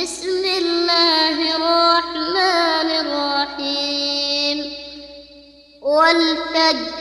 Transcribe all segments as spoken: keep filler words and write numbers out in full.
بسم الله الرحمن الرحيم والفجر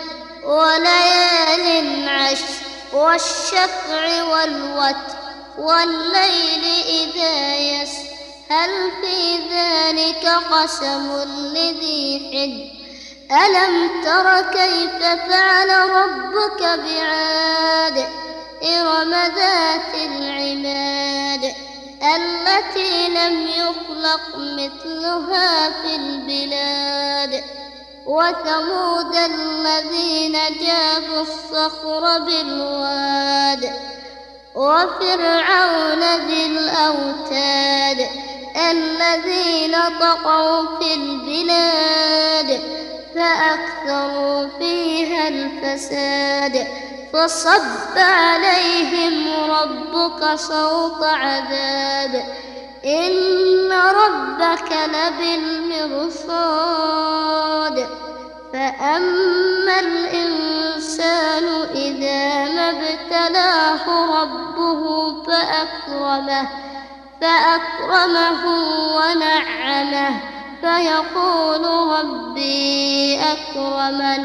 وليال عشر والشفع والوتر والليل إذا يسر هل في ذلك قسم لذي حجر ألم تر كيف فعل ربك بعاد إرم ذات العماد التي لم يخلق مثلها في البلاد وثمود الذين جابوا الصخر بالواد وفرعون ذي الأوتاد الذين طغوا في البلاد فأكثروا فيها الفساد فصب عليهم ربك صوت عذاب إن ربك لبالمرصاد فأما الإنسان إذا ما ابتلاه ربه فأكرمه فأكرمه ونعمه فيقول ربي أكرمن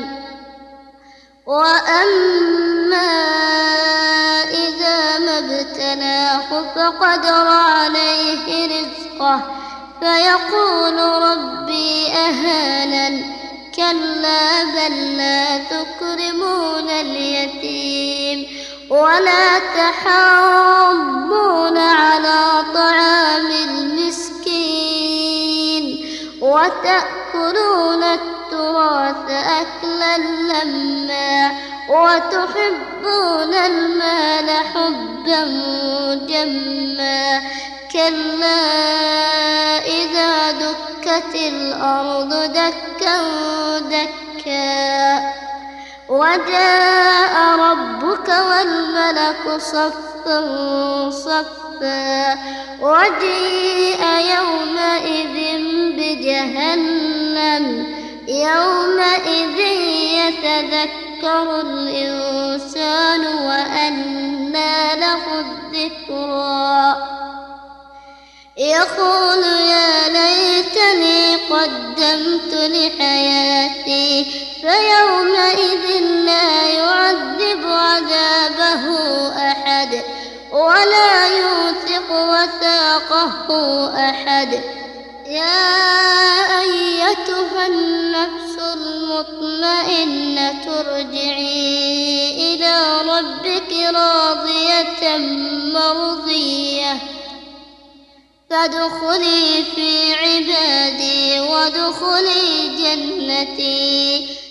وأما إذا ما ابتلاه فقدر عليه رزقه فيقول ربي أهانن كلا بل لا تكرمون اليتيم ولا تحاضون على طعام المسكين وتأكلون التراث أكلا لما وتحبون المال حبا جما كلا إذا دكت الأرض دكا دكا وجاء ربك والملك صفا صفا وجيء يومئذ بجهنم يومئذ يتذكر الإنسان وأنى له الذكرى يقول يا ليتني قدمت لحياتي فيومئذ لا يعذب عذابه أحد ولا يوثق وثاقه أحد يا أيتها النفس المطمئنة ارجعي إلى ربك راضية مرضية فادخلي في عبادي وادخلي جنتي